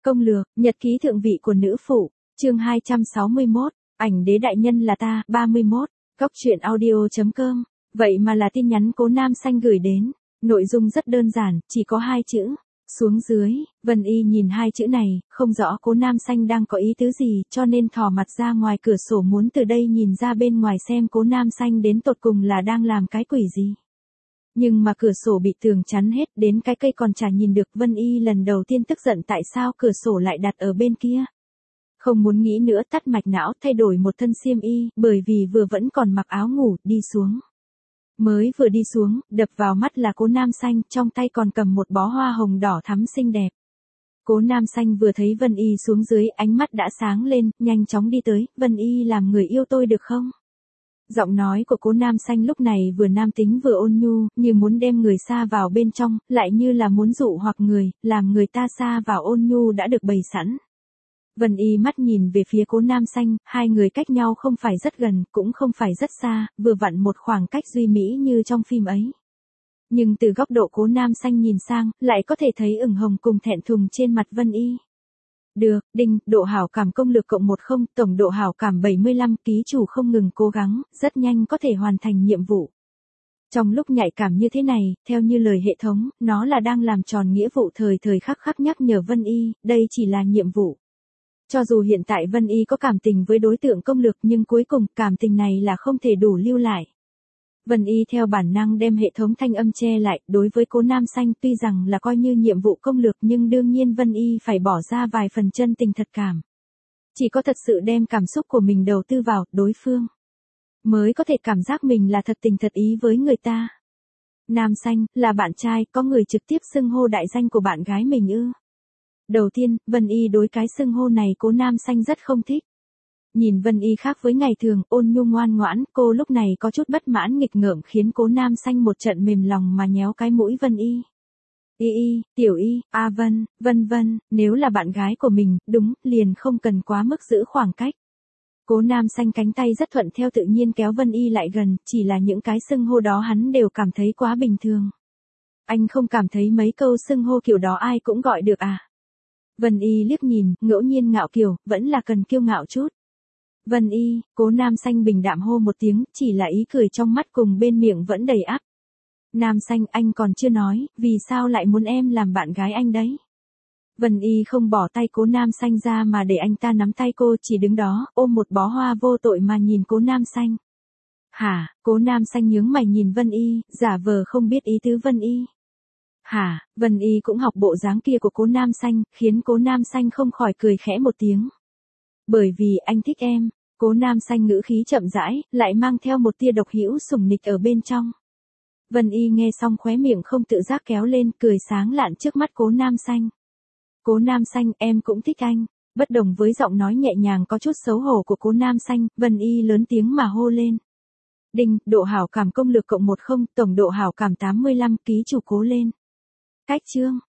Công lược, nhật ký thượng vị của nữ phụ, chương 261, ảnh đế đại nhân là ta, 31, góc truyện audio.com, vậy mà là tin nhắn Cố Nam Xanh gửi đến, nội dung rất đơn giản, chỉ có 2 chữ, xuống dưới, Vân Y nhìn 2 chữ này, không rõ Cố Nam Xanh đang có ý tứ gì, cho nên thò mặt ra ngoài cửa sổ muốn từ đây nhìn ra bên ngoài xem Cố Nam Xanh đến tột cùng là đang làm cái quỷ gì. Nhưng mà cửa sổ bị tường chắn hết, đến cái cây còn chả nhìn được. Vân Y lần đầu tiên tức giận tại sao cửa sổ lại đặt ở bên kia. Không muốn nghĩ nữa, tắt mạch não, thay đổi một thân xiêm y, bởi vì vừa vẫn còn mặc áo ngủ, đi xuống. Mới vừa đi xuống, đập vào mắt là Cố Nam Xanh, trong tay còn cầm một bó hoa hồng đỏ thắm xinh đẹp. Cố Nam Xanh vừa thấy Vân Y xuống dưới, ánh mắt đã sáng lên, nhanh chóng đi tới, Vân Y làm người yêu tôi được không? Giọng nói của Cố Nam Xanh lúc này vừa nam tính vừa ôn nhu, như muốn đem người xa vào bên trong, lại như là muốn dụ hoặc người, làm người ta xa vào ôn nhu đã được bày sẵn. Vân Y mắt nhìn về phía Cố Nam Xanh, hai người cách nhau không phải rất gần, cũng không phải rất xa, vừa vặn một khoảng cách duy mỹ như trong phim ấy. Nhưng từ góc độ Cố Nam Xanh nhìn sang, lại có thể thấy ửng hồng cùng thẹn thùng trên mặt Vân Y. Được, đinh, độ hảo cảm công lược cộng 10, tổng độ hảo cảm 75, ký chủ không ngừng cố gắng, rất nhanh có thể hoàn thành nhiệm vụ. Trong lúc nhạy cảm như thế này, theo như lời hệ thống, nó là đang làm tròn nghĩa vụ thời thời khắc khắc nhắc nhở Vân Y, đây chỉ là nhiệm vụ. Cho dù hiện tại Vân Y có cảm tình với đối tượng công lược nhưng cuối cùng cảm tình này là không thể đủ lưu lại. Vân Y theo bản năng đem hệ thống thanh âm che lại, đối với Cố Nam Xanh tuy rằng là coi như nhiệm vụ công lược nhưng đương nhiên Vân Y phải bỏ ra vài phần chân tình thật cảm. Chỉ có thật sự đem cảm xúc của mình đầu tư vào đối phương, mới có thể cảm giác mình là thật tình thật ý với người ta. Nam Xanh, là bạn trai, có người trực tiếp xưng hô đại danh của bạn gái mình ư? Đầu tiên, Vân Y đối cái xưng hô này Cố Nam Xanh rất không thích. Nhìn Vân Y khác với ngày thường, ôn nhu ngoan ngoãn, cô lúc này có chút bất mãn nghịch ngợm khiến Cố Nam Xanh một trận mềm lòng mà nhéo cái mũi Vân Y. Y, tiểu Y, a Vân, vân vân, nếu là bạn gái của mình, đúng, liền không cần quá mức giữ khoảng cách. Cố Nam Xanh cánh tay rất thuận theo tự nhiên kéo Vân Y lại gần, chỉ là những cái xưng hô đó hắn đều cảm thấy quá bình thường. Anh không cảm thấy mấy câu xưng hô kiểu đó ai cũng gọi được à? Vân Y liếc nhìn, ngẫu nhiên ngạo kiều, vẫn là cần kiêu ngạo chút. Vân Y, Cố Nam Xanh bình đạm hô một tiếng, chỉ là ý cười trong mắt cùng bên miệng vẫn đầy áp. Nam Xanh, anh còn chưa nói, vì sao lại muốn em làm bạn gái anh đấy? Vân Y không bỏ tay Cố Nam Xanh ra mà để anh ta nắm tay cô, chỉ đứng đó, ôm một bó hoa vô tội mà nhìn Cố Nam Xanh. Hả? Cố Nam Xanh nhướng mày nhìn Vân Y, giả vờ không biết ý tứ Vân Y. Hả? Vân Y cũng học bộ dáng kia của Cố Nam Xanh, khiến Cố Nam Xanh không khỏi cười khẽ một tiếng. Bởi vì anh thích em. Cố Nam Xanh ngữ khí chậm rãi, lại mang theo một tia độc hữu sủng nịch ở bên trong. Vân Y nghe xong khóe miệng không tự giác kéo lên, cười sáng lạn trước mắt Cố Nam Xanh. Cố Nam Xanh, em cũng thích anh. Bất đồng với giọng nói nhẹ nhàng có chút xấu hổ của Cố Nam Xanh, Vân Y lớn tiếng mà hô lên. Đinh, độ hảo cảm công lược cộng 10, tổng độ hảo cảm 85, ký chủ cố lên. Cách chương,